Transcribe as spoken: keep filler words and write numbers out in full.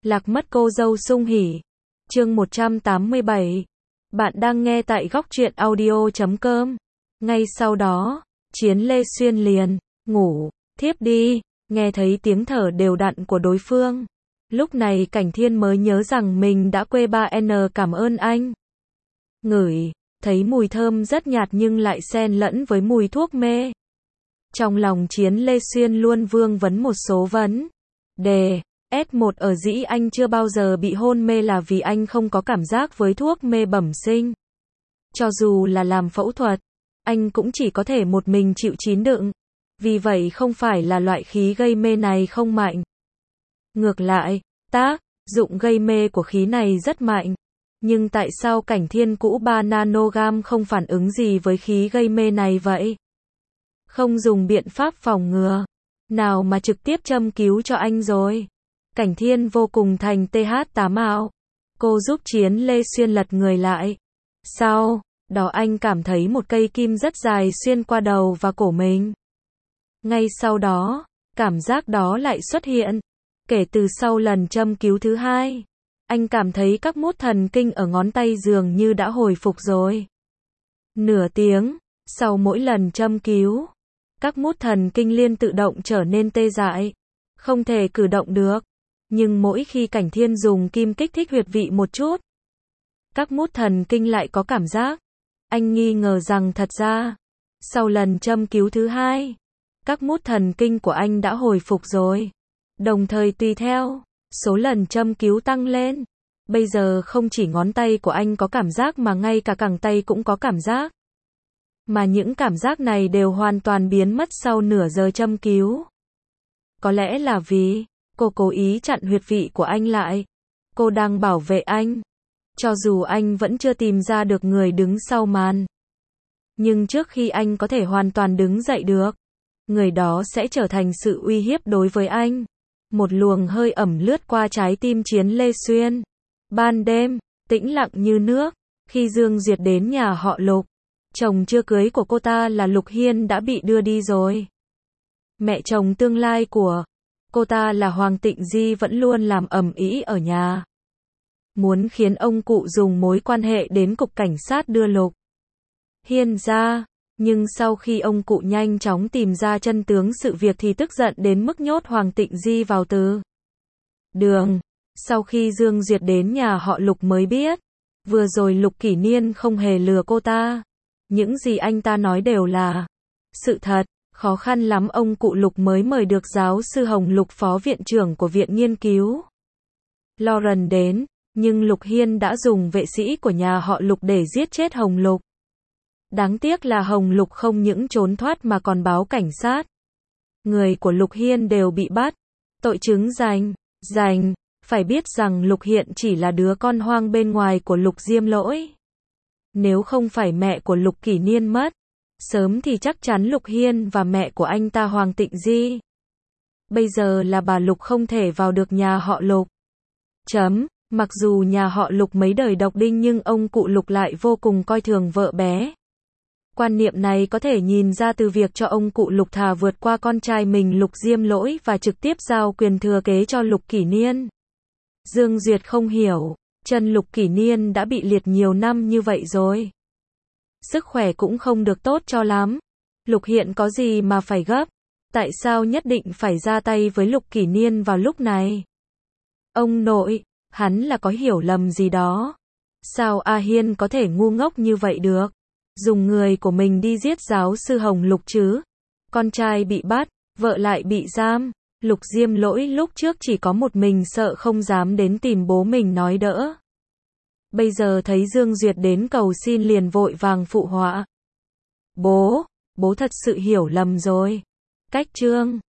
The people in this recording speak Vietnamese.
Lạc mất cô dâu sung hỉ. Chương một trăm tám mươi bảy. Bạn đang nghe tại góc truyện audio chấm com. Ngay sau đó, Chiến Lê Xuyên liền ngủ thiếp đi, nghe thấy tiếng thở đều đặn của đối phương. Lúc này Cảnh Thiên mới nhớ rằng mình đã quê ba N cảm ơn anh. Ngửi, thấy mùi thơm rất nhạt nhưng lại xen lẫn với mùi thuốc mê. Trong lòng Chiến Lê Xuyên luôn vương vấn một số vấn đề. S một ở dĩ anh chưa bao giờ bị hôn mê là vì anh không có cảm giác với thuốc mê bẩm sinh. Cho dù là làm phẫu thuật, anh cũng chỉ có thể một mình chịu chín đựng. Vì vậy không phải là loại khí gây mê này không mạnh. Ngược lại, tác dụng gây mê của khí này rất mạnh. Nhưng tại sao Cảnh Thiên cũ ba nanogam không phản ứng gì với khí gây mê này vậy? Không dùng biện pháp phòng ngừa nào mà trực tiếp châm cứu cho anh rồi. Cảnh Thiên vô cùng thành th tám ảo. Cô giúp Chiến Lê Xuyên lật người lại. Sau đó anh cảm thấy một cây kim rất dài xuyên qua đầu và cổ mình. Ngay sau đó, cảm giác đó lại xuất hiện. Kể từ sau lần châm cứu thứ hai, anh cảm thấy các mút thần kinh ở ngón tay dường như đã hồi phục rồi. Nửa tiếng sau mỗi lần châm cứu, các mút thần kinh liên tự động trở nên tê dại, không thể cử động được. Nhưng mỗi khi Cảnh Thiên dùng kim kích thích huyệt vị một chút, các mút thần kinh lại có cảm giác. Anh nghi ngờ rằng thật ra, sau lần châm cứu thứ hai, các mút thần kinh của anh đã hồi phục rồi. Đồng thời tùy theo số lần châm cứu tăng lên, bây giờ không chỉ ngón tay của anh có cảm giác mà ngay cả cẳng tay cũng có cảm giác. Mà những cảm giác này đều hoàn toàn biến mất sau nửa giờ châm cứu. Có lẽ là vì cô cố ý chặn huyệt vị của anh lại. Cô đang bảo vệ anh. Cho dù anh vẫn chưa tìm ra được người đứng sau màn. Nhưng trước khi anh có thể hoàn toàn đứng dậy được, người đó sẽ trở thành sự uy hiếp đối với anh. Một luồng hơi ẩm lướt qua trái tim Chiến Lê Xuyên. Ban đêm, tĩnh lặng như nước, khi Dương Duyệt đến nhà họ Lục. Chồng chưa cưới của cô ta là Lục Hiên đã bị đưa đi rồi. Mẹ chồng tương lai của cô ta là Hoàng Tịnh Di vẫn luôn làm ầm ĩ ở nhà. Muốn khiến ông cụ dùng mối quan hệ đến cục cảnh sát đưa Lục Hiên ra. Nhưng sau khi ông cụ nhanh chóng tìm ra chân tướng sự việc thì tức giận đến mức nhốt Hoàng Tịnh Di vào từ đường. Sau khi Dương Duyệt đến nhà họ Lục mới biết, vừa rồi Lục Kỷ Niên không hề lừa cô ta. Những gì anh ta nói đều là sự thật. Khó khăn lắm ông cụ Lục mới mời được giáo sư Hồng Lục, phó viện trưởng của viện nghiên cứu Lauren đến, nhưng Lục Hiên đã dùng vệ sĩ của nhà họ Lục để giết chết Hồng Lục. Đáng tiếc là Hồng Lục không những trốn thoát mà còn báo cảnh sát. Người của Lục Hiên đều bị bắt. Tội chứng rành, rành, phải biết rằng Lục Hiên chỉ là đứa con hoang bên ngoài của Lục Diêm Lỗi. Nếu không phải mẹ của Lục Kỷ Niên mất sớm thì chắc chắn Lục Hiên và mẹ của anh ta Hoàng Tịnh Di. Bây giờ là bà Lục không thể vào được nhà họ Lục. Chấm, mặc dù nhà họ Lục mấy đời độc đinh nhưng ông cụ Lục lại vô cùng coi thường vợ bé. Quan niệm này có thể nhìn ra từ việc cho ông cụ Lục thà vượt qua con trai mình Lục Diêm Lỗi và trực tiếp giao quyền thừa kế cho Lục Kỷ Niên. Dương Duyệt không hiểu, chân Lục Kỷ Niên đã bị liệt nhiều năm như vậy rồi. Sức khỏe cũng không được tốt cho lắm. Lục Hiện có gì mà phải gấp? Tại sao nhất định phải ra tay với Lục Kỷ Niên vào lúc này? Ông nội, hắn là có hiểu lầm gì đó. Sao A Hiên có thể ngu ngốc như vậy được? Dùng người của mình đi giết giáo sư Hồng Lục chứ? Con trai bị bắt, vợ lại bị giam. Lục Diêm Lỗi lúc trước chỉ có một mình sợ không dám đến tìm bố mình nói đỡ. Bây giờ thấy Dương Duyệt đến cầu xin liền vội vàng phụ họa. Bố, bố thật sự hiểu lầm rồi. Cách chương